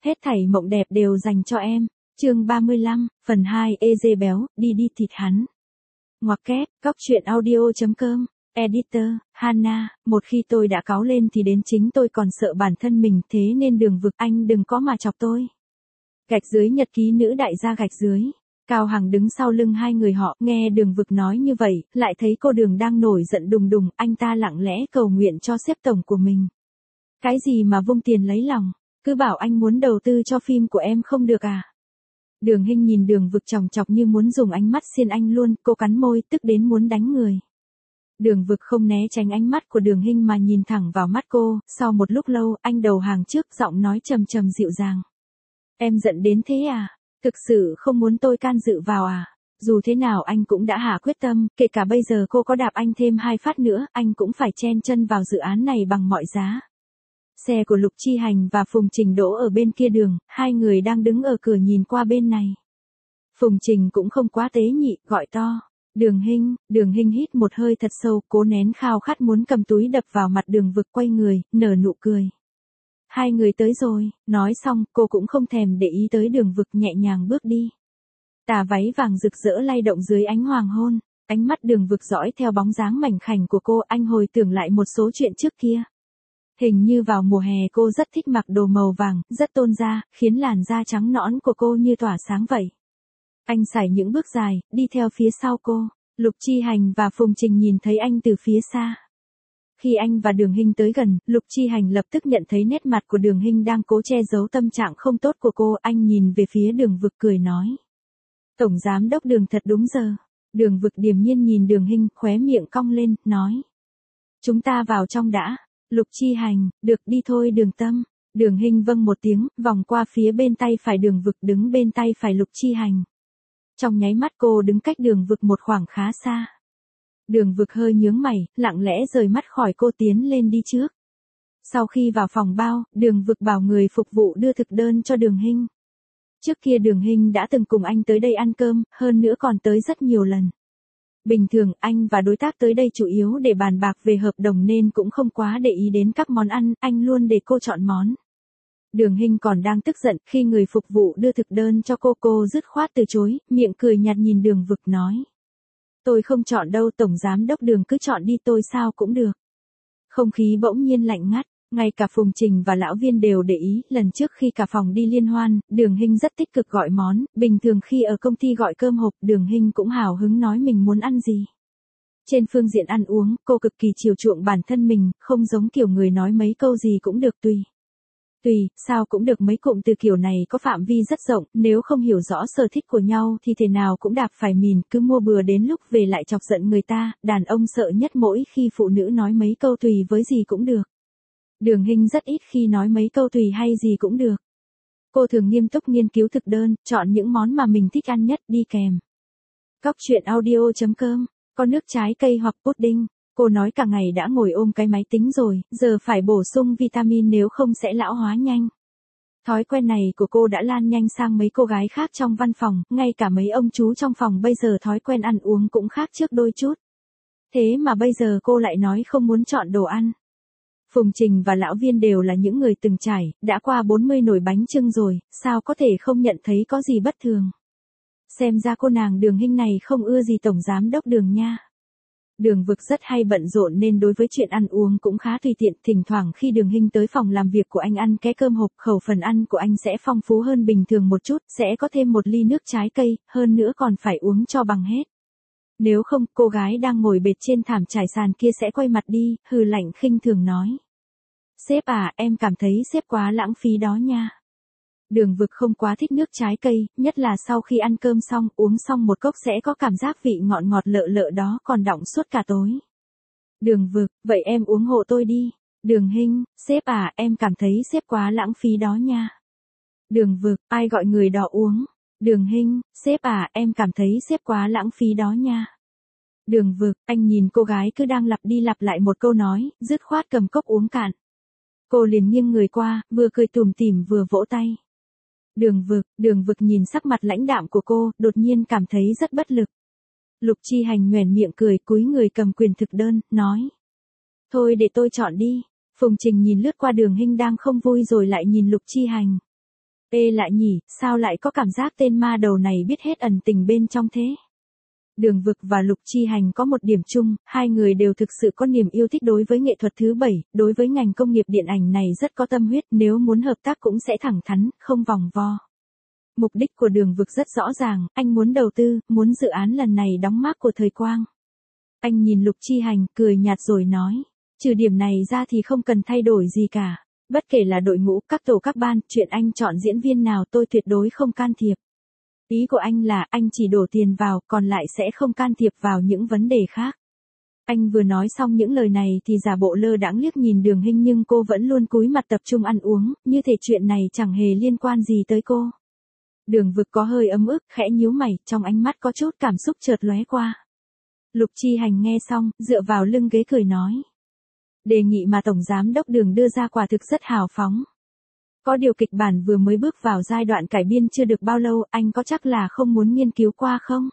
Hết thảy mộng đẹp đều dành cho em. Chương 35, phần 2, Eze béo, đi thịt hắn. Ngoặc kép, góc truyện audio.com. Editor, Hana, một khi tôi đã cáu lên thì đến chính tôi còn sợ bản thân mình, thế nên Đường Vực anh đừng có mà chọc tôi. Gạch dưới nhật ký nữ đại gia gạch dưới. Cao Hằng đứng sau lưng hai người họ, nghe Đường Vực nói như vậy, lại thấy cô Đường đang nổi giận đùng đùng, anh ta lặng lẽ cầu nguyện cho sếp tổng của mình. Cái gì mà vung tiền lấy lòng, cứ bảo anh muốn đầu tư cho phim của em không được à? Đường Hinh nhìn Đường Vực chòng chọc như muốn dùng ánh mắt xiên anh luôn, cô cắn môi, tức đến muốn đánh người. Đường Vực không né tránh ánh mắt của Đường Hinh mà nhìn thẳng vào mắt cô, sau một lúc lâu, anh đầu hàng trước, giọng nói trầm trầm dịu dàng. Em giận đến thế à? Thực sự không muốn tôi can dự vào à? Dù thế nào anh cũng đã hạ quyết tâm, kể cả bây giờ cô có đạp anh thêm 2 phát nữa, anh cũng phải chen chân vào dự án này bằng mọi giá. Xe của Lục Chi Hành và Phùng Trình đỗ ở bên kia đường, hai người đang đứng ở cửa nhìn qua bên này. Phùng Trình cũng không quá tế nhị, gọi to. Đường Hinh hít một hơi thật sâu, cố nén khao khát muốn cầm túi đập vào mặt Đường Vực, quay người, nở nụ cười. Hai người tới rồi, nói xong, cô cũng không thèm để ý tới Đường Vực, nhẹ nhàng bước đi. Tà váy vàng rực rỡ lay động dưới ánh hoàng hôn, ánh mắt Đường Vực dõi theo bóng dáng mảnh khảnh của cô, anh hồi tưởng lại một số chuyện trước kia. Hình như vào mùa hè cô rất thích mặc đồ màu vàng, rất tôn da, khiến làn da trắng nõn của cô như tỏa sáng vậy. Anh sải những bước dài, đi theo phía sau cô. Lục Chi Hành và Phùng Trình nhìn thấy anh từ phía xa. Khi anh và Đường Hinh tới gần, Lục Chi Hành lập tức nhận thấy nét mặt của Đường Hinh đang cố che giấu tâm trạng không tốt của cô. Anh nhìn về phía Đường Vực cười nói. Tổng giám đốc Đường thật đúng giờ. Đường Vực điềm nhiên nhìn Đường Hinh, khóe miệng cong lên, nói. Chúng ta vào trong đã. Lục Chi Hành, được đi thôi Đường Tâm. Đường Hinh vâng một tiếng, vòng qua phía bên tay phải Đường Vực, đứng bên tay phải Lục Chi Hành. Trong nháy mắt cô đứng cách Đường Vực một khoảng khá xa. Đường Vực hơi nhướng mày, lặng lẽ rời mắt khỏi cô, tiến lên đi trước. Sau khi vào phòng bao, Đường Vực bảo người phục vụ đưa thực đơn cho Đường Hinh. Trước kia Đường Hinh đã từng cùng anh tới đây ăn cơm, hơn nữa còn tới rất nhiều lần. Bình thường anh và đối tác tới đây chủ yếu để bàn bạc về hợp đồng nên cũng không quá để ý đến các món ăn, anh luôn để cô chọn món. Đường Hinh còn đang tức giận, khi người phục vụ đưa thực đơn cho cô dứt khoát từ chối, miệng cười nhạt nhìn Đường Vực nói. Tôi không chọn đâu, tổng giám đốc Đường cứ chọn đi, tôi sao cũng được. Không khí bỗng nhiên lạnh ngắt, ngay cả Phùng Trình và Lão Viên đều để ý, lần trước khi cả phòng đi liên hoan, Đường Hinh rất tích cực gọi món, bình thường khi ở công ty gọi cơm hộp, Đường Hinh cũng hào hứng nói mình muốn ăn gì. Trên phương diện ăn uống, cô cực kỳ chiều chuộng bản thân mình, không giống kiểu người nói mấy câu gì cũng được tùy, sao cũng được, mấy cụm từ kiểu này có phạm vi rất rộng, nếu không hiểu rõ sở thích của nhau thì thế nào cũng đạp phải mìn, cứ mua bừa đến lúc về lại chọc giận người ta, đàn ông sợ nhất mỗi khi phụ nữ nói mấy câu tùy với gì cũng được. Đường Hinh rất ít khi nói mấy câu tùy hay gì cũng được. Cô thường nghiêm túc nghiên cứu thực đơn, chọn những món mà mình thích ăn nhất đi kèm. Góc truyện audio.com, có nước trái cây hoặc pudding. Cô nói cả ngày đã ngồi ôm cái máy tính rồi, giờ phải bổ sung vitamin nếu không sẽ lão hóa nhanh. Thói quen này của cô đã lan nhanh sang mấy cô gái khác trong văn phòng, ngay cả mấy ông chú trong phòng bây giờ thói quen ăn uống cũng khác trước đôi chút. Thế mà bây giờ cô lại nói không muốn chọn đồ ăn. Phùng Trình và Lão Viên đều là những người từng trải, đã qua 40 nồi bánh chưng rồi, sao có thể không nhận thấy có gì bất thường. Xem ra cô nàng Đường Hinh này không ưa gì tổng giám đốc Đường nha. Đường Vực rất hay bận rộn nên đối với chuyện ăn uống cũng khá tùy tiện, thỉnh thoảng khi Đường Hinh tới phòng làm việc của anh ăn ké cơm hộp, khẩu phần ăn của anh sẽ phong phú hơn bình thường một chút, sẽ có thêm một ly nước trái cây, hơn nữa còn phải uống cho bằng hết. Nếu không, cô gái đang ngồi bệt trên thảm trải sàn kia sẽ quay mặt đi, hừ lạnh khinh thường nói. Sếp à, em cảm thấy sếp quá lãng phí đó nha. Đường Vực không quá thích nước trái cây, nhất là sau khi ăn cơm xong, uống xong một cốc sẽ có cảm giác vị ngọt ngọt lợ lợ đó còn đọng suốt cả tối. Đường Vực, vậy em uống hộ tôi đi. Đường Hinh, sếp à, em cảm thấy sếp quá lãng phí đó nha. Đường Vực, ai gọi người đó uống. Đường Hinh, sếp à, em cảm thấy sếp quá lãng phí đó nha. Đường Vực, anh nhìn cô gái cứ đang lặp đi lặp lại một câu nói, dứt khoát cầm cốc uống cạn. Cô liền nghiêng người qua, vừa cười tủm tỉm vừa vỗ tay. Đường Vực nhìn sắc mặt lãnh đạm của cô, đột nhiên cảm thấy rất bất lực. Lục Chi Hành nhoẻn miệng cười, cúi người cầm quyền thực đơn, nói. Thôi để tôi chọn đi. Phùng Trình nhìn lướt qua Đường Hinh đang không vui rồi lại nhìn Lục Chi Hành. Ê lại nhỉ, sao lại có cảm giác tên ma đầu này biết hết ẩn tình bên trong thế? Đường Vực và Lục Chi Hành có một điểm chung, hai người đều thực sự có niềm yêu thích đối với nghệ thuật thứ bảy, đối với ngành công nghiệp điện ảnh này rất có tâm huyết, nếu muốn hợp tác cũng sẽ thẳng thắn, không vòng vo. Mục đích của Đường Vực rất rõ ràng, anh muốn đầu tư, muốn dự án lần này đóng mác của thời Quang. Anh nhìn Lục Chi Hành, cười nhạt rồi nói, trừ điểm này ra thì không cần thay đổi gì cả. Bất kể là đội ngũ, các tổ các ban, chuyện anh chọn diễn viên nào tôi tuyệt đối không can thiệp. Ý của anh là anh chỉ đổ tiền vào, còn lại sẽ không can thiệp vào những vấn đề khác. Anh vừa nói xong những lời này thì giả bộ lơ đãng liếc nhìn Đường Hinh nhưng cô vẫn luôn cúi mặt tập trung ăn uống, như thể chuyện này chẳng hề liên quan gì tới cô. Đường Vực có hơi ấm ức, khẽ nhíu mày, trong ánh mắt có chút cảm xúc chợt lóe qua. Lục Chi Hành nghe xong, dựa vào lưng ghế cười nói. Đề nghị mà Tổng Giám đốc Đường đưa ra quả thực rất hào phóng. Có điều kịch bản vừa mới bước vào giai đoạn cải biên chưa được bao lâu, anh có chắc là không muốn nghiên cứu qua không?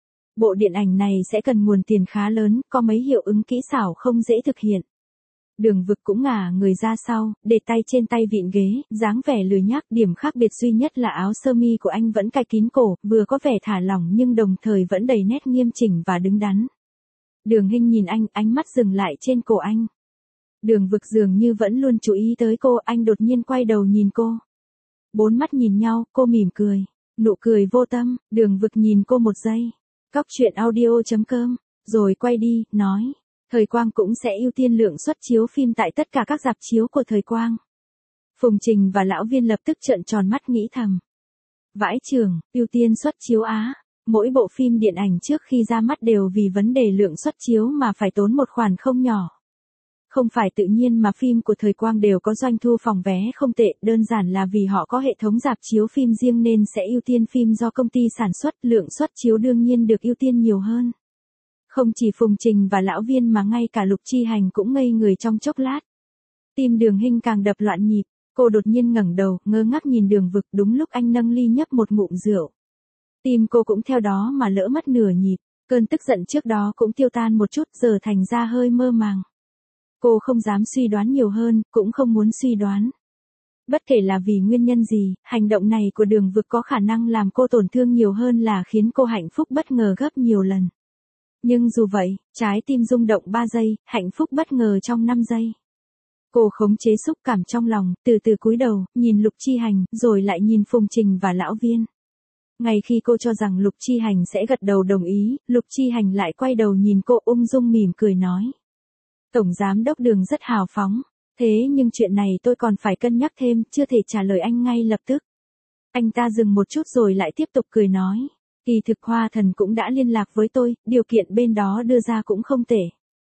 Bộ điện ảnh này sẽ cần nguồn tiền khá lớn, có mấy hiệu ứng kỹ xảo không dễ thực hiện. Đường Vực cũng ngả người ra sau, để tay trên tay vịn ghế, dáng vẻ lười nhác, điểm khác biệt duy nhất là áo sơ mi của anh vẫn cài kín cổ, vừa có vẻ thả lỏng nhưng đồng thời vẫn đầy nét nghiêm chỉnh và đứng đắn. Đường Hinh nhìn anh, ánh mắt dừng lại trên cổ anh. Đường Vực dường như vẫn luôn chú ý tới cô, anh đột nhiên quay đầu nhìn cô. Bốn mắt nhìn nhau, cô mỉm cười. Nụ cười vô tâm, Đường Vực nhìn cô một giây. Cóc truyện audio.com, rồi quay đi, nói. Thời Quang cũng sẽ ưu tiên lượng suất chiếu phim tại tất cả các rạp chiếu của Thời Quang. Phùng Trình và Lão Viên lập tức trợn tròn mắt nghĩ thầm. Vãi chưởng, ưu tiên suất chiếu Á. Mỗi bộ phim điện ảnh trước khi ra mắt đều vì vấn đề lượng suất chiếu mà phải tốn một khoản không nhỏ. Không phải tự nhiên mà phim của Thời Quang đều có doanh thu phòng vé không tệ, đơn giản là vì họ có hệ thống rạp chiếu phim riêng nên sẽ ưu tiên phim do công ty sản xuất, lượng suất chiếu đương nhiên được ưu tiên nhiều hơn. Không chỉ Phùng Trình và Lão Viên mà ngay cả Lục Chi Hành cũng ngây người trong chốc lát. Tim Đường Hinh càng đập loạn nhịp, cô đột nhiên ngẩng đầu, ngơ ngác nhìn Đường Vực đúng lúc anh nâng ly nhấp một ngụm rượu. Tim cô cũng theo đó mà lỡ mất nửa nhịp, cơn tức giận trước đó cũng tiêu tan một chút giờ thành ra hơi mơ màng. Cô không dám suy đoán nhiều hơn, cũng không muốn suy đoán. Bất kể là vì nguyên nhân gì, hành động này của Đường Vực có khả năng làm cô tổn thương nhiều hơn là khiến cô hạnh phúc bất ngờ gấp nhiều lần. Nhưng dù vậy, trái tim rung động 3 giây, hạnh phúc bất ngờ trong 5 giây. Cô khống chế xúc cảm trong lòng, từ từ cúi đầu, nhìn Lục Chi Hành, rồi lại nhìn Phùng Trình và Lão Viên. Ngay khi cô cho rằng Lục Chi Hành sẽ gật đầu đồng ý, Lục Chi Hành lại quay đầu nhìn cô ung dung mỉm cười nói. Tổng Giám đốc Đường rất hào phóng, thế nhưng chuyện này tôi còn phải cân nhắc thêm, chưa thể trả lời anh ngay lập tức. Anh ta dừng một chút rồi lại tiếp tục cười nói. Kỳ thực Hoa Thần cũng đã liên lạc với tôi, điều kiện bên đó đưa ra cũng không tệ.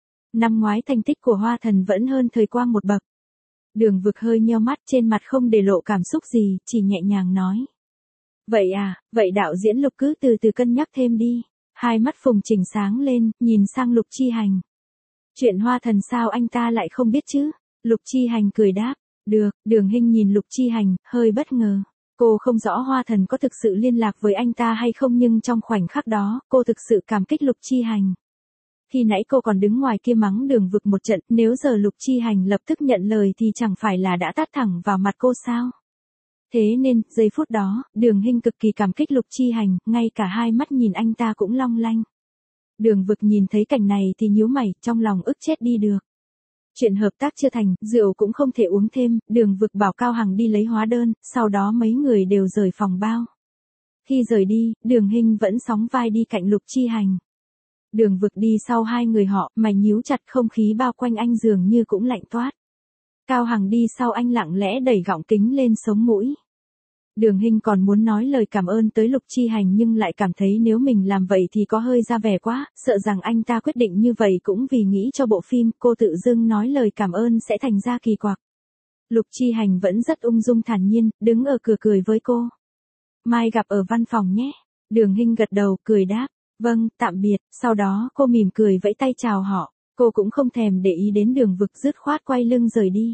Năm ngoái thành tích của Hoa Thần vẫn hơn Thời Quang một bậc. Đường Vực hơi nheo mắt, trên mặt không để lộ cảm xúc gì, chỉ nhẹ nhàng nói. Vậy à, vậy đạo diễn Lục cứ từ từ cân nhắc thêm đi. Hai mắt Phùng Trình sáng lên, nhìn sang Lục Chi Hành. Chuyện Hoa Thần sao anh ta lại không biết chứ? Lục Chi Hành cười đáp. Được, Đường Hinh nhìn Lục Chi Hành, hơi bất ngờ. Cô không rõ Hoa Thần có thực sự liên lạc với anh ta hay không nhưng trong khoảnh khắc đó, cô thực sự cảm kích Lục Chi Hành. Khi nãy cô còn đứng ngoài kia mắng Đường Vực một trận, nếu giờ Lục Chi Hành lập tức nhận lời thì chẳng phải là đã tát thẳng vào mặt cô sao? Thế nên, giây phút đó, Đường Hinh cực kỳ cảm kích Lục Chi Hành, ngay cả hai mắt nhìn anh ta cũng long lanh. Đường Vực nhìn thấy cảnh này thì nhíu mày, trong lòng ức chết đi được. Chuyện hợp tác chưa thành, rượu cũng không thể uống thêm, Đường Vực bảo Cao Hằng đi lấy hóa đơn, sau đó mấy người đều rời phòng bao. Khi rời đi, Đường Hinh vẫn sóng vai đi cạnh Lục Chi Hành. Đường Vực đi sau hai người họ, mày nhíu chặt, không khí bao quanh anh dường như cũng lạnh toát. Cao Hằng đi sau anh lặng lẽ đẩy gọng kính lên sống mũi. Đường Hinh còn muốn nói lời cảm ơn tới Lục Chi Hành nhưng lại cảm thấy nếu mình làm vậy thì có hơi ra vẻ quá, sợ rằng anh ta quyết định như vậy cũng vì nghĩ cho bộ phim, cô tự dưng nói lời cảm ơn sẽ thành ra kỳ quặc. Lục Chi Hành vẫn rất ung dung thản nhiên, đứng ở cửa cười với cô. Mai gặp ở văn phòng nhé. Đường Hinh gật đầu, cười đáp. Vâng, tạm biệt, sau đó cô mỉm cười vẫy tay chào họ, cô cũng không thèm để ý đến Đường Vực dứt khoát quay lưng rời đi.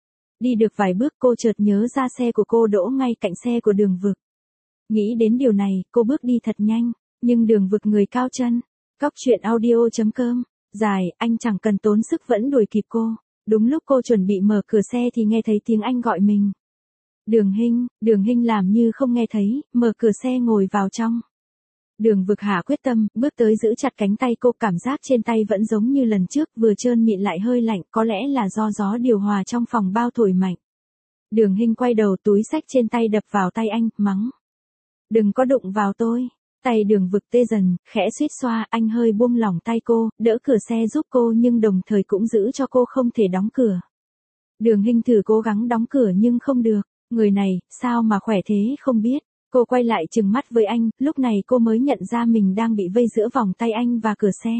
Đi được vài bước cô chợt nhớ ra xe của cô đỗ ngay cạnh xe của Đường Vực. Nghĩ đến điều này, cô bước đi thật nhanh, nhưng Đường Vực người cao chân. Cóc truyện audio.com, dài, anh chẳng cần tốn sức vẫn đuổi kịp cô. Đúng lúc cô chuẩn bị mở cửa xe thì nghe thấy tiếng anh gọi mình. Đường Hinh làm như không nghe thấy, mở cửa xe ngồi vào trong. Đường Vực hạ quyết tâm, bước tới giữ chặt cánh tay cô, cảm giác trên tay vẫn giống như lần trước, vừa trơn mịn lại hơi lạnh, có lẽ là do gió điều hòa trong phòng bao thổi mạnh. Đường Hinh quay đầu, túi xách trên tay đập vào tay anh, mắng. Đừng có đụng vào tôi. Tay Đường Vực tê dần, khẽ suýt xoa, anh hơi buông lỏng tay cô, đỡ cửa xe giúp cô nhưng đồng thời cũng giữ cho cô không thể đóng cửa. Đường Hinh thử cố gắng đóng cửa nhưng không được, người này, sao mà khỏe thế không biết. Cô quay lại trừng mắt với anh, lúc này cô mới nhận ra mình đang bị vây giữa vòng tay anh và cửa xe.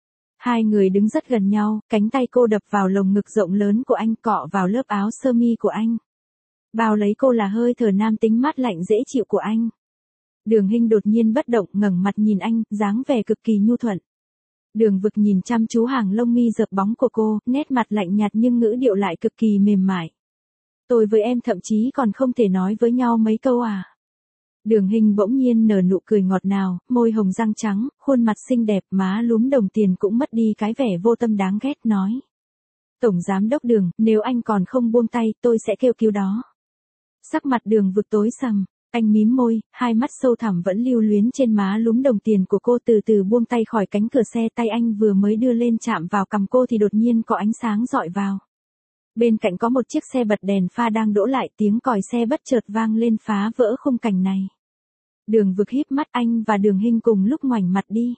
Hai người đứng rất gần nhau, cánh tay cô đập vào lồng ngực rộng lớn của anh, cọ vào lớp áo sơ mi của anh. Bao lấy cô là hơi thở nam tính mát lạnh dễ chịu của anh. Đường Hinh đột nhiên bất động, ngẩng mặt nhìn anh, dáng vẻ cực kỳ nhu thuận. Đường Vực nhìn chăm chú hàng lông mi dợp bóng của cô, nét mặt lạnh nhạt nhưng ngữ điệu lại cực kỳ mềm mại. Tôi với em thậm chí còn không thể nói với nhau mấy câu à. Đường Hinh bỗng nhiên nở nụ cười ngọt ngào, môi hồng răng trắng, khuôn mặt xinh đẹp, má lúm đồng tiền cũng mất đi cái vẻ vô tâm đáng ghét, nói. Tổng giám đốc Đường, nếu anh còn không buông tay, tôi sẽ kêu cứu đó. Sắc mặt Đường Vực tối sầm, anh mím môi, hai mắt sâu thẳm vẫn lưu luyến trên má lúm đồng tiền của cô, từ từ buông tay khỏi cánh cửa xe, tay anh vừa mới đưa lên chạm vào cằm cô thì đột nhiên có ánh sáng rọi vào. Bên cạnh có một chiếc xe bật đèn pha đang đỗ lại, tiếng còi xe bất chợt vang lên phá vỡ khung cảnh này. Đường Vực híp mắt, anh và Đường Hinh cùng lúc ngoảnh mặt đi.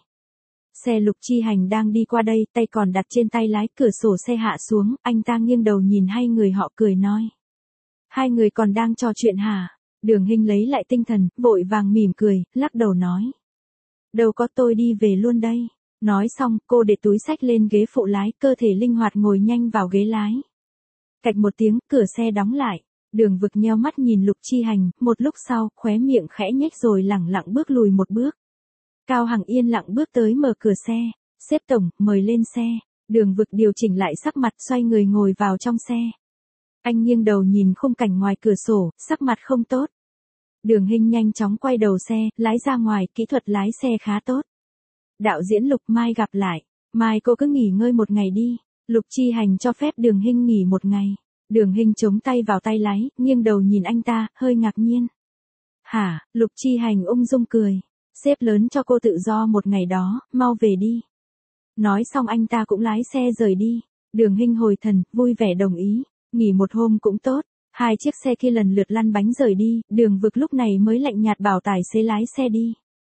Xe Lục Chi Hành đang đi qua đây, tay còn đặt trên tay lái, cửa sổ xe hạ xuống, anh ta nghiêng đầu nhìn hai người họ cười nói. Hai người còn đang trò chuyện hả? Đường Hinh lấy lại tinh thần, vội vàng mỉm cười, lắc đầu nói. Đâu có, tôi đi về luôn đây. Nói xong, cô để túi xách lên ghế phụ lái, cơ thể linh hoạt ngồi nhanh vào ghế lái. Cạch một tiếng, cửa xe đóng lại. Đường Vực nheo mắt nhìn Lục Chi Hành, một lúc sau, khóe miệng khẽ nhếch rồi lẳng lặng bước lùi một bước. Cao Hằng yên lặng bước tới mở cửa xe. Sếp tổng, mời lên xe. Đường Vực điều chỉnh lại sắc mặt, xoay người ngồi vào trong xe. Anh nghiêng đầu nhìn khung cảnh ngoài cửa sổ, sắc mặt không tốt. Đường Hinh nhanh chóng quay đầu xe, lái ra ngoài, kỹ thuật lái xe khá tốt. Đạo diễn Lục, mai gặp lại. Mai cô cứ nghỉ ngơi một ngày đi. Lục Chi Hành cho phép Đường Hinh nghỉ một ngày. Đường Hinh chống tay vào tay lái, nghiêng đầu nhìn anh ta, hơi ngạc nhiên. Hả? Lục Chi Hành ung dung cười. Sếp lớn cho cô tự do một ngày đó, mau về đi. Nói xong anh ta cũng lái xe rời đi. Đường Hinh hồi thần, vui vẻ đồng ý. Nghỉ một hôm cũng tốt. Hai chiếc xe kia lần lượt lăn bánh rời đi, Đường Vực lúc này mới lạnh nhạt bảo tài xế lái xe đi.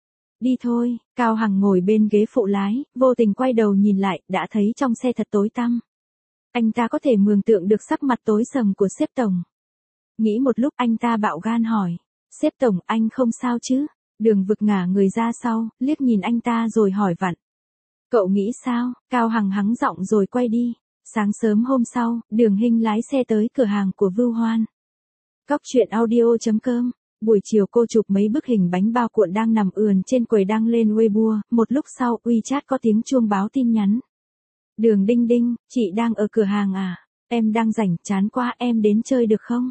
Đi thôi. Cao Hằng ngồi bên ghế phụ lái, vô tình quay đầu nhìn lại, đã thấy trong xe thật tối tăm. Anh ta có thể mường tượng được sắc mặt tối sầm của sếp tổng. Nghĩ một lúc anh ta bạo gan hỏi. Sếp tổng, anh không sao chứ? Đường Vực ngả người ra sau, liếc nhìn anh ta rồi hỏi vặn. Cậu nghĩ sao? Cao Hằng hắng giọng rồi quay đi. Sáng sớm hôm sau, Đường Hinh lái xe tới cửa hàng của Vưu Hoan. Cóc truyện audio.com. Buổi chiều cô chụp mấy bức hình bánh bao cuộn đang nằm ườn trên quầy đăng lên Weibo, một lúc sau WeChat có tiếng chuông báo tin nhắn. Đường Đinh Đinh, chị đang ở cửa hàng à? Em đang rảnh, chán quá, em đến chơi được không?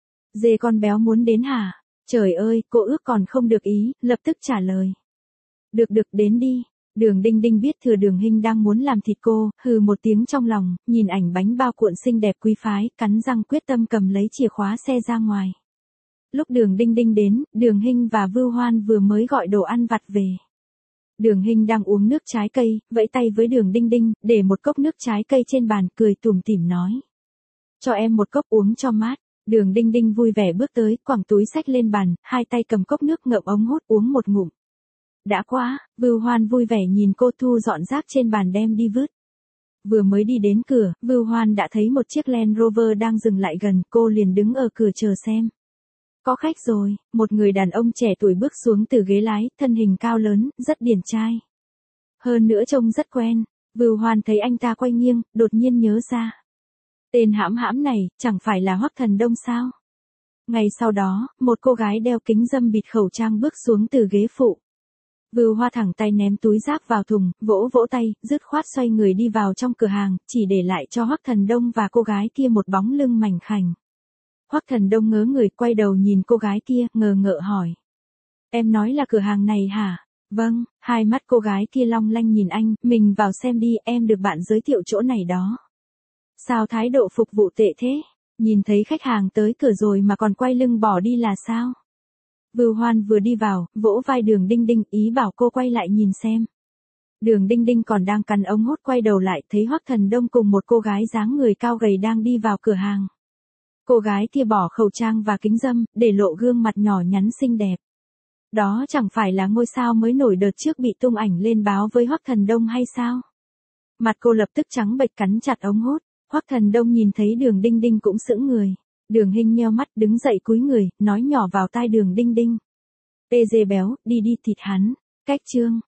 Dê con béo muốn đến hả? Trời ơi, cô ước còn không được ý, lập tức trả lời. Được đến đi. Đường Đinh Đinh biết thừa Đường Hinh đang muốn làm thịt cô, hừ một tiếng trong lòng, nhìn ảnh bánh bao cuộn xinh đẹp quý phái, cắn răng quyết tâm cầm lấy chìa khóa xe ra ngoài. Lúc Đường Đinh Đinh đến, Đường Hinh và Vưu Hoan vừa mới gọi đồ ăn vặt về. Đường Hinh đang uống nước trái cây, vẫy tay với Đường Đinh Đinh, để một cốc nước trái cây trên bàn, cười tủm tỉm nói. Cho em một cốc uống cho mát. Đường Đinh Đinh vui vẻ bước tới, quẳng túi xách lên bàn, hai tay cầm cốc nước ngậm ống hút uống một ngụm. Đã quá, Vưu Hoan vui vẻ nhìn cô thu dọn rác trên bàn đem đi vứt. Vừa mới đi đến cửa, Vưu Hoan đã thấy một chiếc Land Rover đang dừng lại gần, cô liền đứng ở cửa chờ xem. Có khách rồi, một người đàn ông trẻ tuổi bước xuống từ ghế lái, thân hình cao lớn, rất điển trai. Hơn nữa trông rất quen, Vưu Hoan thấy anh ta quay nghiêng, đột nhiên nhớ ra. Tên hãm hãm này, chẳng phải là Hoắc Thần Đông sao? Ngày sau đó, một cô gái đeo kính râm bịt khẩu trang bước xuống từ ghế phụ. Vưu Hoa thẳng tay ném túi rác vào thùng, vỗ vỗ tay, dứt khoát xoay người đi vào trong cửa hàng, chỉ để lại cho Hoắc Thần Đông và cô gái kia một bóng lưng mảnh khảnh. Hoắc Thần Đông ngớ người, quay đầu nhìn cô gái kia, ngờ ngợ hỏi. Em nói là cửa hàng này hả? Vâng, hai mắt cô gái kia long lanh nhìn anh, mình vào xem đi, em được bạn giới thiệu chỗ này đó. Sao thái độ phục vụ tệ thế? Nhìn thấy khách hàng tới cửa rồi mà còn quay lưng bỏ đi là sao? Vưu Hoan vừa đi vào, vỗ vai Đường Đinh Đinh, ý bảo cô quay lại nhìn xem. Đường Đinh Đinh còn đang cắn ống hút quay đầu lại thấy Hoắc Thần Đông cùng một cô gái dáng người cao gầy đang đi vào cửa hàng. Cô gái kia bỏ khẩu trang và kính râm, để lộ gương mặt nhỏ nhắn xinh đẹp. Đó chẳng phải là ngôi sao mới nổi đợt trước bị tung ảnh lên báo với Hoắc Thần Đông hay sao? Mặt cô lập tức trắng bệch cắn chặt ống hút. Hoắc Thần Đông nhìn thấy Đường Đinh Đinh cũng sững người. Đường Hinh nheo mắt đứng dậy cúi người, nói nhỏ vào tai Đường Đinh Đinh. Ê dê béo, đi đi thịt hắn. Cách chương